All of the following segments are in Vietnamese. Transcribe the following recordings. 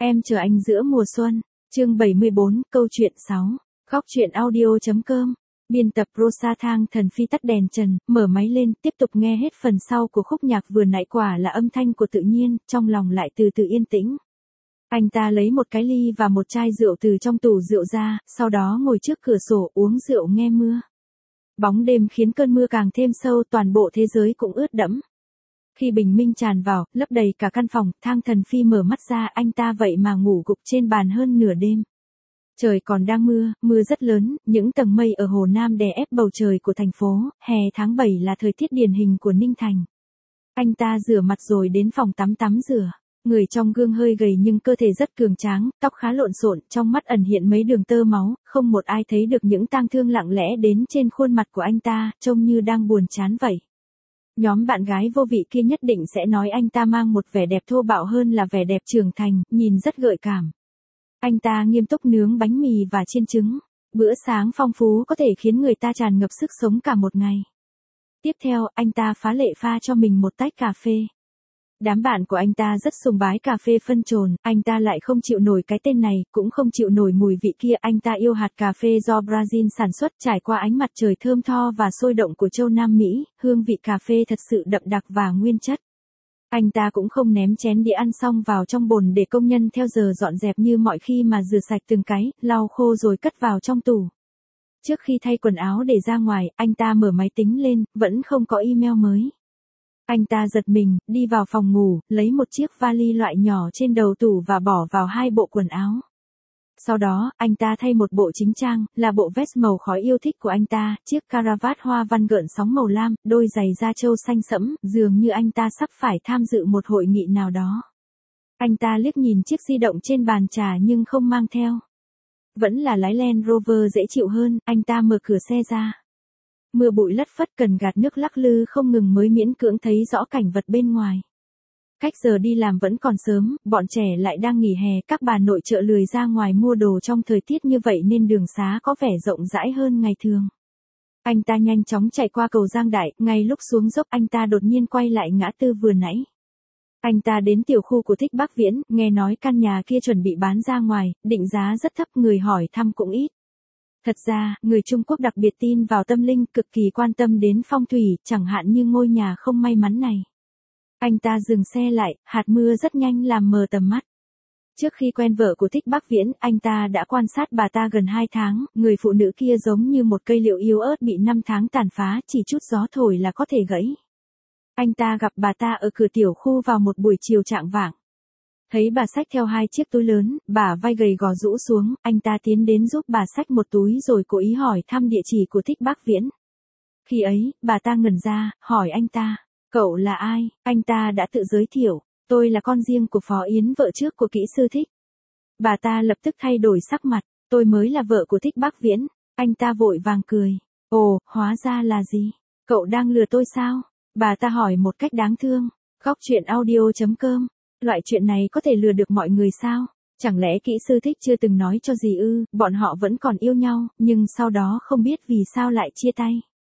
Em chờ anh giữa mùa xuân, chương 74, câu chuyện 6, góc truyện audio.com. Biên tập Rosa Thang Thần Phi tắt đèn trần, mở máy lên, tiếp tục nghe hết phần sau của khúc nhạc vừa nãy, quả là âm thanh của tự nhiên, trong lòng lại từ từ yên tĩnh. Anh ta lấy một cái ly và một chai rượu từ trong tủ rượu ra, sau đó ngồi trước cửa sổ uống rượu nghe mưa. Bóng đêm khiến cơn mưa càng thêm sâu, toàn bộ thế giới cũng ướt đẫm. Khi bình minh tràn vào, lấp đầy cả căn phòng, Thang Thần Phi mở mắt ra, anh ta vậy mà ngủ gục trên bàn hơn nửa đêm. Trời còn đang mưa, mưa rất lớn, những tầng mây ở Hồ Nam đè ép bầu trời của thành phố, hè tháng 7 là thời tiết điển hình của Ninh Thành. Anh ta rửa mặt rồi đến phòng tắm rửa. Người trong gương hơi gầy nhưng cơ thể rất cường tráng, tóc khá lộn xộn, trong mắt ẩn hiện mấy đường tơ máu, không một ai thấy được những tang thương lặng lẽ đến trên khuôn mặt của anh ta, trông như đang buồn chán vậy. Nhóm bạn gái vô vị kia nhất định sẽ nói anh ta mang một vẻ đẹp thô bạo hơn là vẻ đẹp trưởng thành, nhìn rất gợi cảm. Anh ta nghiêm túc nướng bánh mì và chiên trứng. Bữa sáng phong phú có thể khiến người ta tràn ngập sức sống cả một ngày. Tiếp theo, anh ta phá lệ pha cho mình một tách cà phê. Đám bạn của anh ta rất sùng bái cà phê phân trồn, anh ta lại không chịu nổi cái tên này, cũng không chịu nổi mùi vị kia. Anh ta yêu hạt cà phê do Brazil sản xuất, trải qua ánh mặt trời thơm tho và sôi động của châu Nam Mỹ, hương vị cà phê thật sự đậm đặc và nguyên chất. Anh ta cũng không ném chén đĩa ăn xong vào trong bồn để công nhân theo giờ dọn dẹp như mọi khi mà rửa sạch từng cái, lau khô rồi cất vào trong tủ. Trước khi thay quần áo để ra ngoài, anh ta mở máy tính lên, vẫn không có email mới. Anh ta giật mình, đi vào phòng ngủ, lấy một chiếc vali loại nhỏ trên đầu tủ và bỏ vào 2 bộ quần áo. Sau đó, anh ta thay một bộ chính trang, là bộ vest màu khói yêu thích của anh ta, chiếc caravat hoa văn gợn sóng màu lam, đôi giày da trâu xanh sẫm, dường như anh ta sắp phải tham dự một hội nghị nào đó. Anh ta liếc nhìn chiếc di động trên bàn trà nhưng không mang theo. Vẫn là lái Land Rover dễ chịu hơn, anh ta mở cửa xe ra. Mưa bụi lất phất, cần gạt nước lắc lư không ngừng mới miễn cưỡng thấy rõ cảnh vật bên ngoài. Cách giờ đi làm vẫn còn sớm, bọn trẻ lại đang nghỉ hè, các bà nội trợ lười ra ngoài mua đồ trong thời tiết như vậy nên đường xá có vẻ rộng rãi hơn ngày thường. Anh ta nhanh chóng chạy qua cầu Giang Đại, ngay lúc xuống dốc anh ta đột nhiên quay lại ngã tư vừa nãy. Anh ta đến tiểu khu của Thích Bắc Viễn, nghe nói căn nhà kia chuẩn bị bán ra ngoài, định giá rất thấp, người hỏi thăm cũng ít. Thật ra, người Trung Quốc đặc biệt tin vào tâm linh, cực kỳ quan tâm đến phong thủy, chẳng hạn như ngôi nhà không may mắn này. Anh ta dừng xe lại, hạt mưa rất nhanh làm mờ tầm mắt. Trước khi quen vợ của Thích Bắc Viễn, anh ta đã quan sát bà ta gần 2 tháng, người phụ nữ kia giống như một cây liệu yếu ớt bị 5 tháng tàn phá, chỉ chút gió thổi là có thể gãy. Anh ta gặp bà ta ở cửa tiểu khu vào một buổi chiều chạng vạng. Thấy bà xách theo 2 chiếc túi lớn, bả vai gầy gò rũ xuống, anh ta tiến đến giúp bà xách một túi rồi cố ý hỏi thăm địa chỉ của Thích Bắc Viễn. Khi ấy, bà ta ngẩn ra, hỏi anh ta, cậu là ai? Anh ta đã tự giới thiệu, tôi là con riêng của Phó Yến, vợ trước của kỹ sư Thích. Bà ta lập tức thay đổi sắc mặt, tôi mới là vợ của Thích Bắc Viễn. Anh ta vội vàng cười, ồ, hóa ra là gì? Cậu đang lừa tôi sao? Bà ta hỏi một cách đáng thương. Góc truyện audio.com. Loại chuyện này có thể lừa được mọi người sao? Chẳng lẽ kỹ sư Thích chưa từng nói cho gì ư? Bọn họ vẫn còn yêu nhau, nhưng sau đó không biết vì sao lại chia tay.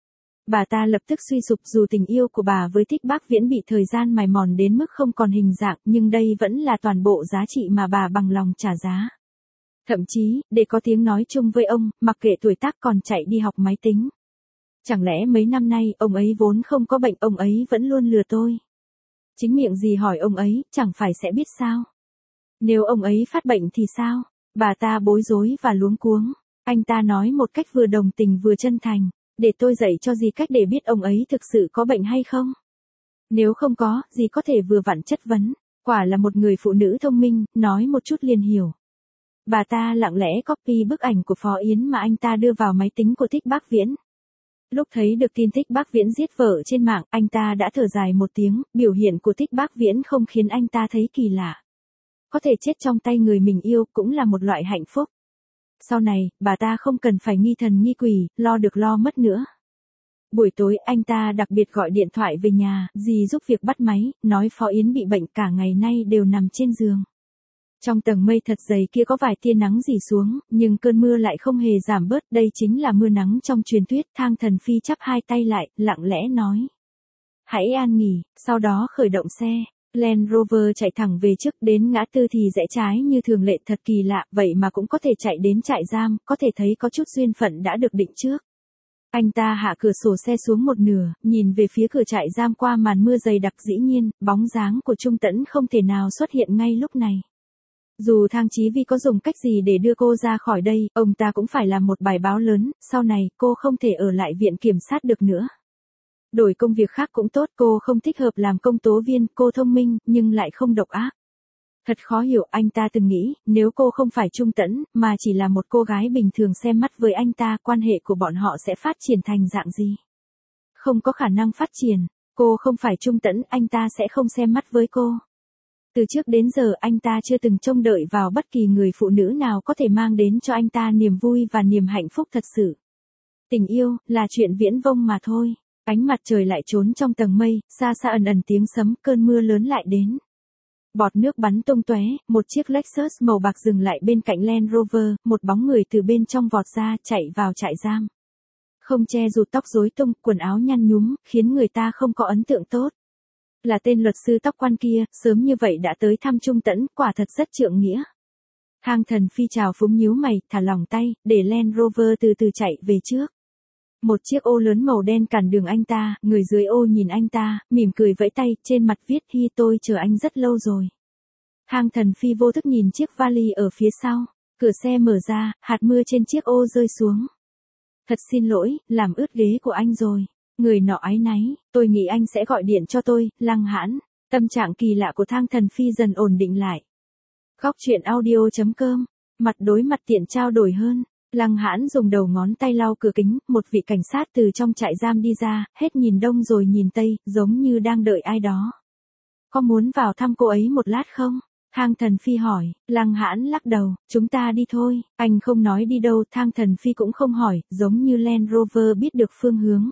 Bà ta lập tức suy sụp, dù tình yêu của bà với Thích Bắc Viễn bị thời gian mài mòn đến mức không còn hình dạng, nhưng đây vẫn là toàn bộ giá trị mà bà bằng lòng trả giá. Thậm chí, để có tiếng nói chung với ông, mặc kệ tuổi tác còn chạy đi học máy tính. Chẳng lẽ mấy năm nay, ông ấy vốn không có bệnh, ông ấy vẫn luôn lừa tôi? Chính miệng gì hỏi ông ấy, chẳng phải sẽ biết sao? Nếu ông ấy phát bệnh thì sao? Bà ta bối rối và luống cuống. Anh ta nói một cách vừa đồng tình vừa chân thành. Để tôi dạy cho dì cách để biết ông ấy thực sự có bệnh hay không? Nếu không có, dì có thể vừa vặn chất vấn. Quả là một người phụ nữ thông minh, nói một chút liền hiểu. Bà ta lặng lẽ copy bức ảnh của Phó Yến mà anh ta đưa vào máy tính của Thích Bắc Viễn. Lúc thấy được tin Thích Bắc Viễn giết vợ trên mạng, anh ta đã thở dài một tiếng, biểu hiện của Thích Bắc Viễn không khiến anh ta thấy kỳ lạ. Có thể chết trong tay người mình yêu cũng là một loại hạnh phúc. Sau này, bà ta không cần phải nghi thần nghi quỷ, lo được lo mất nữa. Buổi tối, anh ta đặc biệt gọi điện thoại về nhà, dì giúp việc bắt máy, nói Phó Yến bị bệnh cả ngày nay đều nằm trên giường. Trong tầng mây thật dày kia có vài tia nắng rỉ xuống, nhưng cơn mưa lại không hề giảm bớt, đây chính là mưa nắng trong truyền thuyết. Thang Thần Phi chắp 2 tay lại, lặng lẽ nói. Hãy an nghỉ, sau đó khởi động xe. Land Rover chạy thẳng về trước, đến ngã tư thì rẽ trái như thường lệ, thật kỳ lạ, vậy mà cũng có thể chạy đến trại giam, có thể thấy có chút duyên phận đã được định trước. Anh ta hạ cửa sổ xe xuống một nửa, nhìn về phía cửa trại giam qua màn mưa dày đặc, dĩ nhiên, bóng dáng của Trung Tẫn không thể nào xuất hiện ngay lúc này. Dù Thang Chí Vi có dùng cách gì để đưa cô ra khỏi đây, ông ta cũng phải làm một bài báo lớn, sau này cô không thể ở lại viện kiểm sát được nữa. Đổi công việc khác cũng tốt, cô không thích hợp làm công tố viên, cô thông minh, nhưng lại không độc ác. Thật khó hiểu, anh ta từng nghĩ, nếu cô không phải Trung Tẫn, mà chỉ là một cô gái bình thường xem mắt với anh ta, quan hệ của bọn họ sẽ phát triển thành dạng gì? Không có khả năng phát triển, cô không phải Trung Tẫn, anh ta sẽ không xem mắt với cô. Từ trước đến giờ anh ta chưa từng trông đợi vào bất kỳ người phụ nữ nào có thể mang đến cho anh ta niềm vui và niềm hạnh phúc thật sự. Tình yêu, là chuyện viễn vông mà thôi. Ánh mặt trời lại trốn trong tầng mây, xa xa ẩn ẩn tiếng sấm, cơn mưa lớn lại đến. Bọt nước bắn tung tóe, một chiếc Lexus màu bạc dừng lại bên cạnh Land Rover, một bóng người từ bên trong vọt ra, chạy vào trại giam. Không che rụt tóc rối tung, quần áo nhăn nhúm, khiến người ta không có ấn tượng tốt. Là tên luật sư tóc quan kia, sớm như vậy đã tới thăm Trung Tẫn, quả thật rất trượng nghĩa. Thang Thần Phi chào phúng nhíu mày, thả lỏng tay, để Land Rover từ từ chạy về trước. Một chiếc ô lớn màu đen cản đường anh ta, người dưới ô nhìn anh ta, mỉm cười vẫy tay, trên mặt viết Hi, tôi chờ anh rất lâu rồi. Thang Thần Phi vô thức nhìn chiếc vali ở phía sau, cửa xe mở ra, hạt mưa trên chiếc ô rơi xuống. Thật xin lỗi, làm ướt ghế của anh rồi. Người nọ áy náy, tôi nghĩ anh sẽ gọi điện cho tôi, Lăng Hãn. Tâm trạng kỳ lạ của Thang Thần Phi dần ổn định lại. Góc truyện audio.com, mặt đối mặt tiện trao đổi hơn. Lăng Hãn dùng đầu ngón tay lau cửa kính, một vị cảnh sát từ trong trại giam đi ra, hết nhìn đông rồi nhìn tây, giống như đang đợi ai đó. Có muốn vào thăm cô ấy một lát không? Thang Thần Phi hỏi. Lăng Hãn lắc đầu, chúng ta đi thôi. Anh không nói đi đâu, Thang Thần Phi cũng không hỏi, giống như Land Rover biết được phương hướng.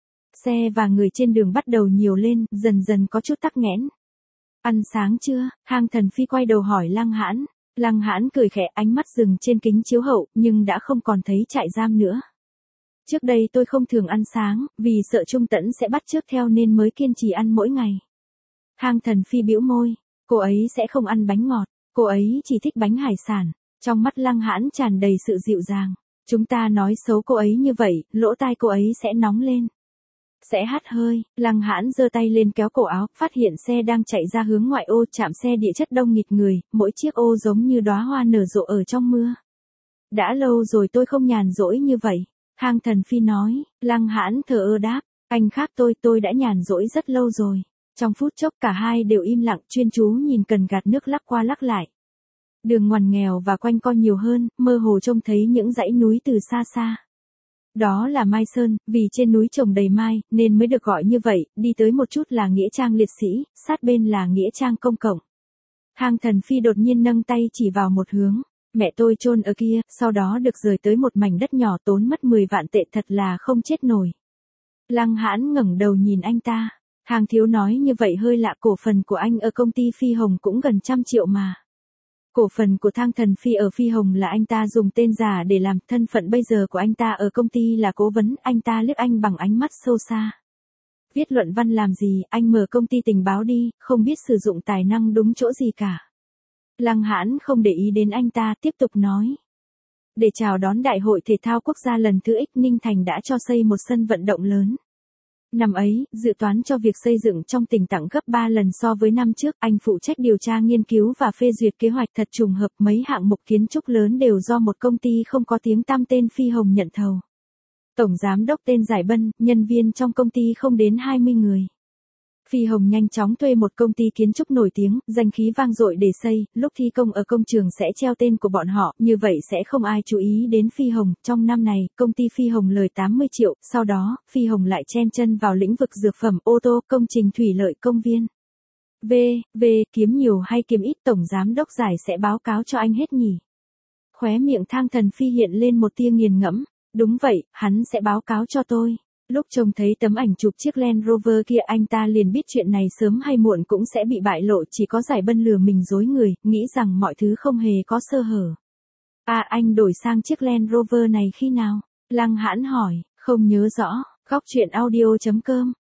Xe và người trên đường bắt đầu nhiều lên, dần dần có chút tắc nghẽn. Ăn sáng chưa? Thang Thần Phi quay đầu hỏi Lăng Hãn. Lăng Hãn cười khẽ, ánh mắt dừng trên kính chiếu hậu, nhưng đã không còn thấy trại giam nữa. Trước đây tôi không thường ăn sáng, vì sợ Trung Tẫn sẽ bắt chước theo nên mới kiên trì ăn mỗi ngày. Thang Thần Phi bĩu môi, cô ấy sẽ không ăn bánh ngọt, cô ấy chỉ thích bánh hải sản. Trong mắt Lăng Hãn tràn đầy sự dịu dàng. Chúng ta nói xấu cô ấy như vậy, lỗ tai cô ấy sẽ nóng lên. Sẽ hắt hơi. Lăng Hãn giơ tay lên kéo cổ áo, phát hiện xe đang chạy ra hướng ngoại ô, trạm xe địa chất đông nghịt người, mỗi chiếc ô giống như đóa hoa nở rộ ở trong mưa. Đã lâu rồi tôi không nhàn rỗi như vậy. Thang Thần Phi nói. Lăng Hãn thờ ơ đáp, anh khác tôi đã nhàn rỗi rất lâu rồi. Trong phút chốc cả hai đều im lặng, chuyên chú nhìn cần gạt nước lắc qua lắc lại. Đường ngoằn nghèo và quanh co nhiều hơn, mơ hồ trông thấy những dãy núi từ xa xa. Đó là Mai Sơn, vì trên núi trồng đầy mai, nên mới được gọi như vậy, đi tới một chút là nghĩa trang liệt sĩ, sát bên là nghĩa trang công cộng. Thang Thần Phi đột nhiên nâng tay chỉ vào một hướng, mẹ tôi chôn ở kia, sau đó được rời tới một mảnh đất nhỏ, tốn mất 10 vạn tệ, thật là không chết nổi. Lăng Hãn ngẩng đầu nhìn anh ta, Thang thiếu nói như vậy hơi lạ, cổ phần của anh ở công ty Phi Hồng cũng gần 100 triệu mà. Cổ phần của Thang Thần Phi ở Phi Hồng là anh ta dùng tên giả để làm, thân phận bây giờ của anh ta ở công ty là cố vấn, anh ta liếc anh bằng ánh mắt sâu xa. Viết luận văn làm gì, anh mở công ty tình báo đi, không biết sử dụng tài năng đúng chỗ gì cả. Lăng Hãn không để ý đến anh ta, tiếp tục nói. Để chào đón Đại hội Thể thao Quốc gia lần thứ X, Ninh Thành đã cho xây một sân vận động lớn. Năm ấy, dự toán cho việc xây dựng trong tỉnh tăng gấp 3 lần so với năm trước, anh phụ trách điều tra nghiên cứu và phê duyệt kế hoạch, thật trùng hợp mấy hạng mục kiến trúc lớn đều do một công ty không có tiếng tăm tên Phi Hồng nhận thầu. Tổng giám đốc tên Giải Bân, nhân viên trong công ty không đến 20 người. Phi Hồng nhanh chóng thuê một công ty kiến trúc nổi tiếng, danh khí vang dội để xây, lúc thi công ở công trường sẽ treo tên của bọn họ, như vậy sẽ không ai chú ý đến Phi Hồng. Trong năm này, công ty Phi Hồng lời 80 triệu, sau đó, Phi Hồng lại chen chân vào lĩnh vực dược phẩm, ô tô, công trình thủy lợi, công viên. Kiếm nhiều hay kiếm ít, tổng giám đốc Giải sẽ báo cáo cho anh hết nhỉ? Khóe miệng Thang Thần Phi hiện lên một tia nghiền ngẫm. Đúng vậy, hắn sẽ báo cáo cho tôi. Lúc trông thấy tấm ảnh chụp chiếc Land Rover kia, anh ta liền biết chuyện này sớm hay muộn cũng sẽ bị bại lộ, chỉ có Giải Bân lừa mình dối người, nghĩ rằng mọi thứ không hề có sơ hở. Anh đổi sang chiếc Land Rover này khi nào? Lăng Hãn hỏi, không nhớ rõ. Góc truyện audio.com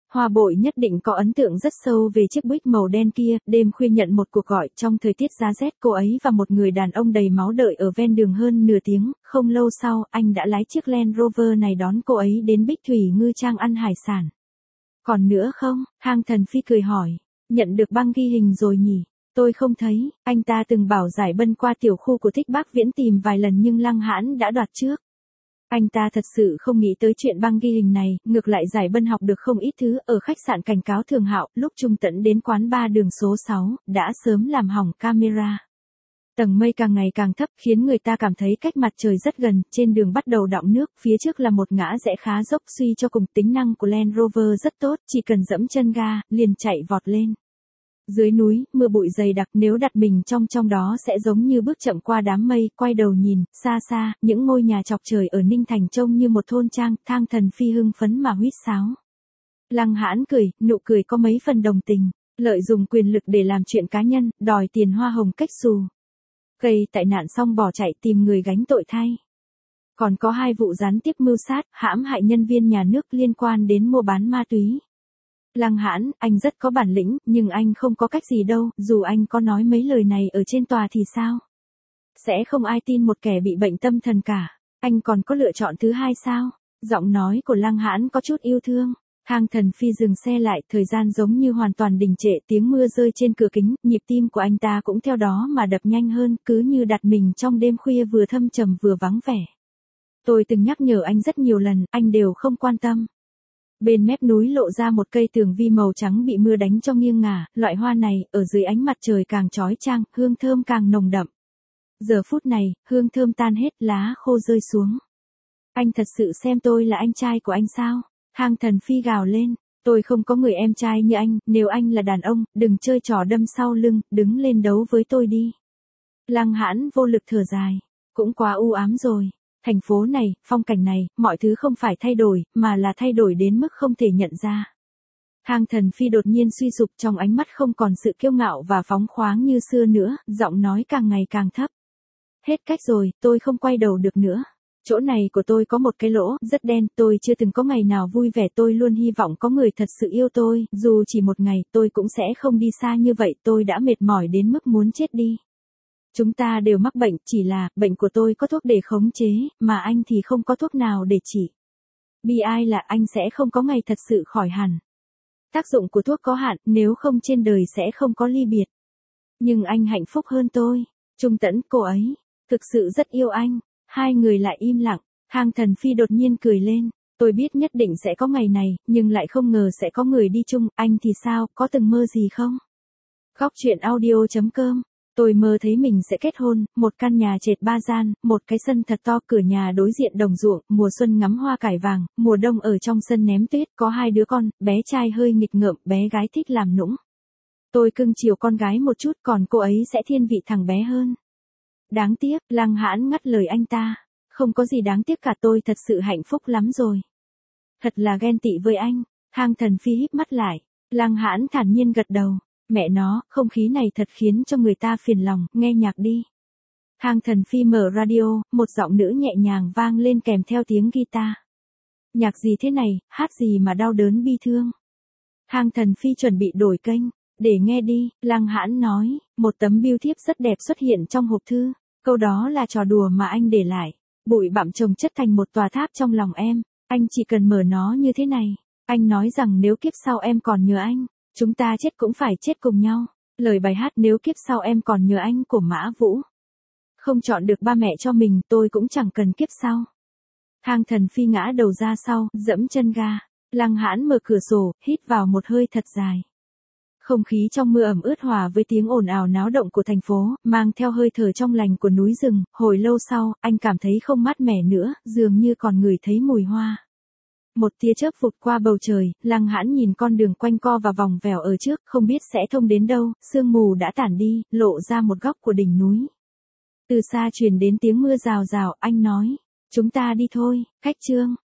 Hoa Bội nhất định có ấn tượng rất sâu về chiếc Buick màu đen kia, đêm khuya nhận một cuộc gọi trong thời tiết giá rét, cô ấy và một người đàn ông đầy máu đợi ở ven đường hơn nửa tiếng, không lâu sau, anh đã lái chiếc Land Rover này đón cô ấy đến Bích Thủy Ngư Trang ăn hải sản. Còn nữa không? Hang Thần Phi cười hỏi. Nhận được băng ghi hình rồi nhỉ? Tôi không thấy, anh ta từng bảo Giải Bân qua tiểu khu của Thích Bác Viễn tìm vài lần nhưng Lăng Hãn đã đoạt trước. Anh ta thật sự không nghĩ tới chuyện băng ghi hình này, ngược lại Giải Bân học được không ít thứ ở khách sạn Cảnh Cáo Thường Hạo, lúc Trung Tẫn đến quán bar đường số 6, đã sớm làm hỏng camera. Tầng mây càng ngày càng thấp khiến người ta cảm thấy cách mặt trời rất gần, trên đường bắt đầu đọng nước, phía trước là một ngã rẽ khá dốc, suy cho cùng tính năng của Land Rover rất tốt, chỉ cần dẫm chân ga, liền chạy vọt lên. Dưới núi, mưa bụi dày đặc, nếu đặt mình trong đó sẽ giống như bước chậm qua đám mây, quay đầu nhìn, xa xa, những ngôi nhà chọc trời ở Ninh Thành trông như một thôn trang, Thang Thần Phi hưng phấn mà huýt sáo. Lăng Hãn cười, nụ cười có mấy phần đồng tình, lợi dụng quyền lực để làm chuyện cá nhân, đòi tiền hoa hồng cách xù. Gây tai nạn xong bỏ chạy tìm người gánh tội thay. Còn có 2 vụ gián tiếp mưu sát, hãm hại nhân viên nhà nước liên quan đến mua bán ma túy. Lăng Hãn, anh rất có bản lĩnh, nhưng anh không có cách gì đâu, dù anh có nói mấy lời này ở trên tòa thì sao? Sẽ không ai tin một kẻ bị bệnh tâm thần cả. Anh còn có lựa chọn thứ hai sao? Giọng nói của Lăng Hãn có chút yêu thương. Hang Thần Phi dừng xe lại, thời gian giống như hoàn toàn đình trệ, tiếng mưa rơi trên cửa kính, nhịp tim của anh ta cũng theo đó mà đập nhanh hơn, cứ như đặt mình trong đêm khuya vừa thâm trầm vừa vắng vẻ. Tôi từng nhắc nhở anh rất nhiều lần, anh đều không quan tâm. Bên mép núi lộ ra một cây tường vi màu trắng bị mưa đánh cho nghiêng ngả, loại hoa này, ở dưới ánh mặt trời càng chói chang, hương thơm càng nồng đậm. Giờ phút này, hương thơm tan hết, lá khô rơi xuống. Anh thật sự xem tôi là anh trai của anh sao? Hang Thần Phi gào lên, tôi không có người em trai như anh, nếu anh là đàn ông, đừng chơi trò đâm sau lưng, đứng lên đấu với tôi đi. Lăng Hãn vô lực thở dài, cũng quá u ám rồi. Thành phố này, phong cảnh này, mọi thứ không phải thay đổi, mà là thay đổi đến mức không thể nhận ra. Hang Thần Phi đột nhiên suy sụp, trong ánh mắt không còn sự kiêu ngạo và phóng khoáng như xưa nữa, giọng nói càng ngày càng thấp. Hết cách rồi, tôi không quay đầu được nữa. Chỗ này của tôi có một cái lỗ, rất đen, tôi chưa từng có ngày nào vui vẻ, tôi luôn hy vọng có người thật sự yêu tôi, dù chỉ một ngày, tôi cũng sẽ không đi xa như vậy, tôi đã mệt mỏi đến mức muốn chết đi. Chúng ta đều mắc bệnh, chỉ là, bệnh của tôi có thuốc để khống chế, mà anh thì không có thuốc nào để trị. Bi ai là anh sẽ không có ngày thật sự khỏi hẳn. Tác dụng của thuốc có hạn, nếu không trên đời sẽ không có ly biệt. Nhưng anh hạnh phúc hơn tôi. Trung Tẫn, cô ấy, thực sự rất yêu anh. Hai người lại im lặng, Hang Thần Phi đột nhiên cười lên. Tôi biết nhất định sẽ có ngày này, nhưng lại không ngờ sẽ có người đi chung, anh thì sao, có từng mơ gì không? Góc truyện audio.com. Tôi mơ thấy mình sẽ kết hôn, một căn nhà trệt 3 gian, một cái sân thật to, cửa nhà đối diện đồng ruộng, mùa xuân ngắm hoa cải vàng, mùa đông ở trong sân ném tuyết, có 2 đứa con, bé trai hơi nghịch ngợm, bé gái thích làm nũng. Tôi cưng chiều con gái một chút, còn cô ấy sẽ thiên vị thằng bé hơn. Đáng tiếc, Lăng Hãn ngắt lời anh ta. Không có gì đáng tiếc cả, tôi thật sự hạnh phúc lắm rồi. Thật là ghen tị với anh. Hang Thần Phi híp mắt lại. Lăng Hãn thản nhiên gật đầu. Mẹ nó, không khí này thật khiến cho người ta phiền lòng, nghe nhạc đi. Hang Thần Phi mở radio, một giọng nữ nhẹ nhàng vang lên kèm theo tiếng guitar. Nhạc gì thế này, hát gì mà đau đớn bi thương. Hang Thần Phi chuẩn bị đổi kênh. Để nghe đi, Lăng Hãn nói, một tấm bưu thiếp rất đẹp xuất hiện trong hộp thư. Câu đó là trò đùa mà anh để lại. Bụi bặm chồng chất thành một tòa tháp trong lòng em. Anh chỉ cần mở nó như thế này. Anh nói rằng nếu kiếp sau em còn nhớ anh, chúng ta chết cũng phải chết cùng nhau. Lời bài hát nếu kiếp sau em còn nhớ anh của Mã Vũ. Không chọn được ba mẹ cho mình, tôi cũng chẳng cần kiếp sau. Hang Thần Phi ngã đầu ra sau, dẫm chân ga. Lăng Hãn mở cửa sổ, hít vào một hơi thật dài. Không khí trong mưa ẩm ướt hòa với tiếng ồn ào náo động của thành phố, mang theo hơi thở trong lành của núi rừng, hồi lâu sau, anh cảm thấy không mát mẻ nữa, dường như còn ngửi thấy mùi hoa. Một tia chớp vụt qua bầu trời, Lăng Hãn nhìn con đường quanh co và vòng vèo ở trước, không biết sẽ thông đến đâu, sương mù đã tản đi, lộ ra một góc của đỉnh núi. Từ xa truyền đến tiếng mưa rào rào, anh nói, chúng ta đi thôi, khách Trương.